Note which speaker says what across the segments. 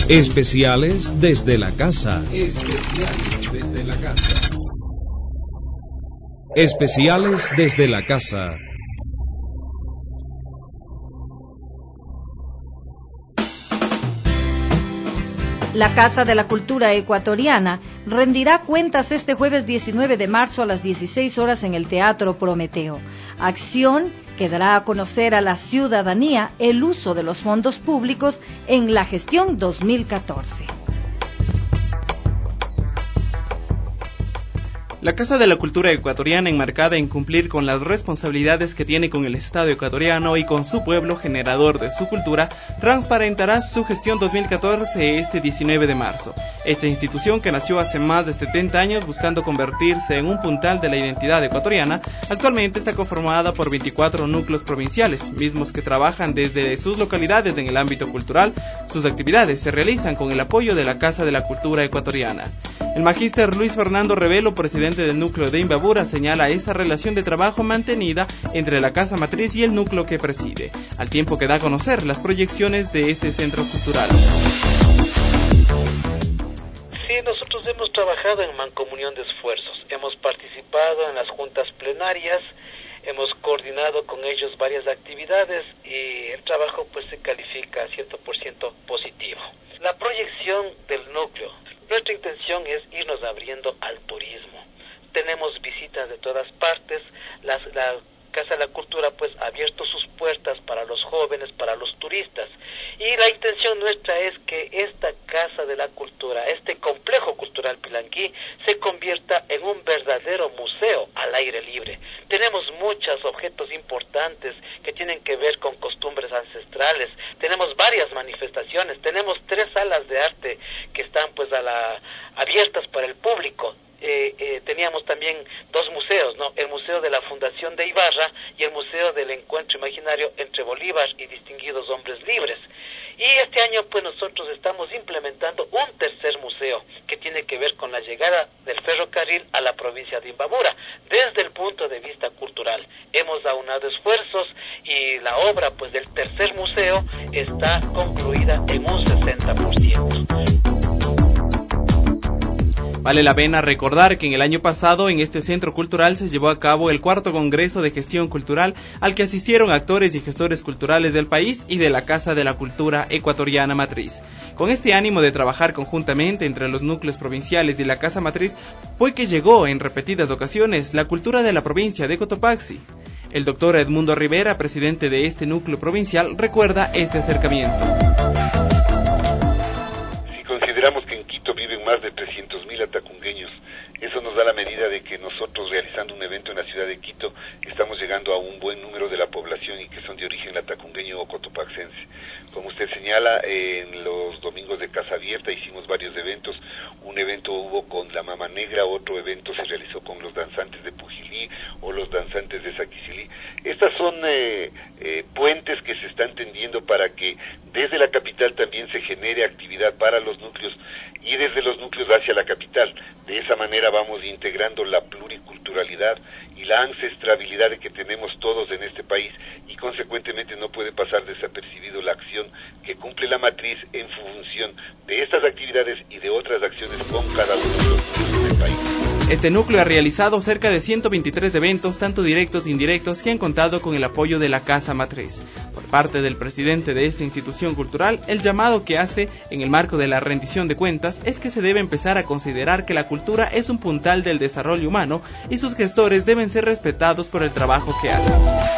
Speaker 1: Especiales desde la casa. Especiales desde la casa. Especiales desde la casa.
Speaker 2: La Casa de la Cultura Ecuatoriana rendirá cuentas este jueves 19 de marzo a las 16 horas en el Teatro Prometeo. Acción que dará a conocer a la ciudadanía el uso de los fondos públicos en la gestión 2014.
Speaker 3: La Casa de la Cultura Ecuatoriana, enmarcada en cumplir con las responsabilidades que tiene con el Estado ecuatoriano y con su pueblo generador de su cultura, transparentará su gestión 2014 este 19 de marzo. Esta institución, que nació hace más de 70 años buscando convertirse en un puntal de la identidad ecuatoriana, actualmente está conformada por 24 núcleos provinciales, mismos que trabajan desde sus localidades en el ámbito cultural. Sus actividades se realizan con el apoyo de la Casa de la Cultura Ecuatoriana. El magíster Luis Fernando Revelo, presidente del núcleo de Imbabura, señala esa relación de trabajo mantenida entre la casa matriz y el núcleo que preside, al tiempo que da a conocer las proyecciones de este centro cultural.
Speaker 4: Sí, nosotros hemos trabajado en mancomunión de esfuerzos, hemos participado en las juntas plenarias, hemos coordinado con ellos varias actividades y el trabajo pues se califica 100% positivo. La proyección del núcleo, nuestra intención es irnos abriendo al turismo. Tenemos visitas de todas partes, la Casa de la Cultura pues ha abierto sus puertas para los jóvenes, para los turistas, y la intención nuestra es que esta Casa de la Cultura, este complejo cultural Pilanquí, se convierta en un verdadero museo al aire libre. Tenemos muchos objetos importantes que tienen que ver con costumbres ancestrales, tenemos varias manifestaciones, tenemos 3 salas de arte que están pues abiertas para el público. Teníamos también 2 museos, ¿no? El Museo de la Fundación de Ibarra y el Museo del Encuentro Imaginario entre Bolívar y distinguidos hombres libres. Y este año pues nosotros estamos implementando un tercer museo que tiene que ver con la llegada del ferrocarril a la provincia de Imbabura. Desde el punto de vista cultural hemos aunado esfuerzos y la obra pues del tercer museo está concluida en un 60%.
Speaker 3: Vale la pena recordar que en el año pasado en este centro cultural se llevó a cabo el 4º Congreso de Gestión Cultural, al que asistieron actores y gestores culturales del país y de la Casa de la Cultura Ecuatoriana Matriz. Con este ánimo de trabajar conjuntamente entre los núcleos provinciales y la Casa Matriz, fue que llegó en repetidas ocasiones la cultura de la provincia de Cotopaxi. El doctor Edmundo Rivera, presidente de este núcleo provincial, recuerda este acercamiento.
Speaker 5: Si consideramos que en Quito viven más de 300.000 atacungueños, eso nos da la medida de que nosotros, realizando un evento en la ciudad de Quito, estamos llegando a un buen número de la población y que son de origen atacungueño o cotopaxense. Como usted señala, en los domingos de Casa Abierta hicimos varios eventos. Un evento hubo con la Mama Negra, otro evento se realizó con los danzantes de Pujilí o los danzantes de Saquicilí. Estas son puentes que se están tendiendo para que desde la capital también se genere actividad para los núcleos y desde los núcleos hacia la capital. De esa manera vamos integrando la pluriculturalidad y la ancestrabilidad que tenemos todos en este país, y consecuentemente no puede pasar desapercibido la acción que cumple la matriz en función de estas actividades y de otras acciones con cada uno de los núcleos del país.
Speaker 3: Este núcleo ha realizado cerca de 123 eventos, tanto directos e indirectos, que han contado con el apoyo de la Casa Matriz. Por parte del presidente de esta institución cultural, el llamado que hace en el marco de la rendición de cuentas es que se debe empezar a considerar que la cultura es un puntal del desarrollo humano y sus gestores deben ser respetados por el trabajo que hacen.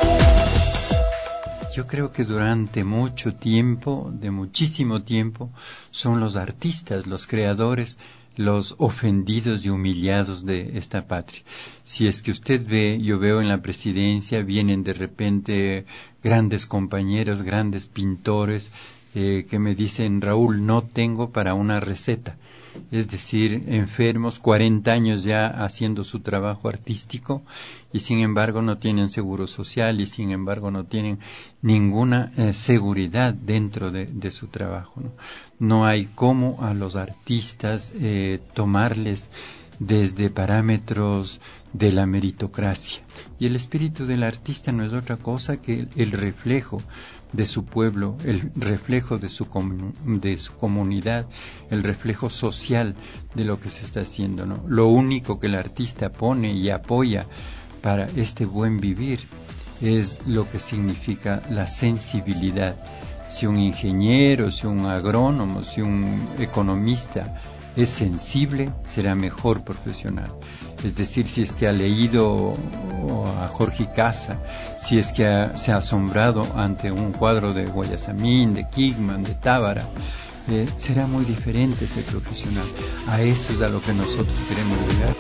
Speaker 6: Yo creo que durante mucho tiempo, de muchísimo tiempo, son los artistas, los creadores, los ofendidos y humillados de esta patria. Si es que usted ve, yo veo en la presidencia, vienen de repente grandes compañeros, grandes pintores, que me dicen: Raúl, no tengo para una receta. Es decir, enfermos, 40 años ya haciendo su trabajo artístico, y sin embargo no tienen seguro social, y sin embargo no tienen ninguna seguridad dentro de su trabajo, ¿no? No hay cómo a los artistas tomarles desde parámetros de la meritocracia. Y el espíritu del artista no es otra cosa que el reflejo. de su pueblo, el reflejo de su comunidad, el reflejo social de lo que se está haciendo, ¿no? Lo único que el artista pone y apoya para este buen vivir es lo que significa la sensibilidad. Si un ingeniero, si un agrónomo, si un economista es sensible, será mejor profesional. Es decir, si es que ha leído a Jorge Casa, si es que se ha asombrado ante un cuadro de Guayasamín, de Kigman, de Tábara, será muy diferente ese profesional. A eso es a lo que nosotros queremos llegar.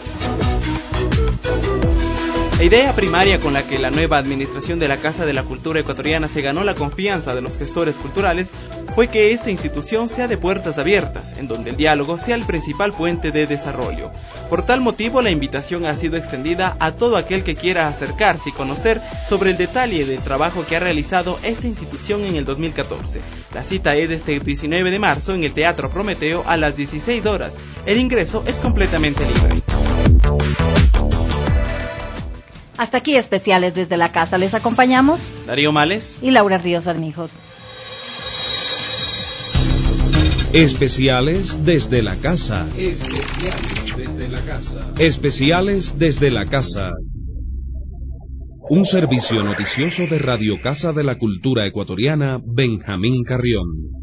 Speaker 3: La idea primaria con la que la nueva administración de la Casa de la Cultura Ecuatoriana se ganó la confianza de los gestores culturales fue que esta institución sea de puertas abiertas, en donde el diálogo sea el principal puente de desarrollo. Por tal motivo, la invitación ha sido extendida a todo aquel que quiera acercarse y conocer sobre el detalle del trabajo que ha realizado esta institución en el 2014. La cita es este 19 de marzo en el Teatro Prometeo a las 16 horas. El ingreso es completamente libre.
Speaker 2: Hasta aquí especiales desde la casa. Les acompañamos
Speaker 3: Darío Males
Speaker 2: y Laura Ríos Armijos.
Speaker 1: Especiales desde la casa.
Speaker 7: Especiales desde la casa.
Speaker 1: Especiales desde la casa. Un servicio noticioso de Radio Casa de la Cultura Ecuatoriana, Benjamín Carrión.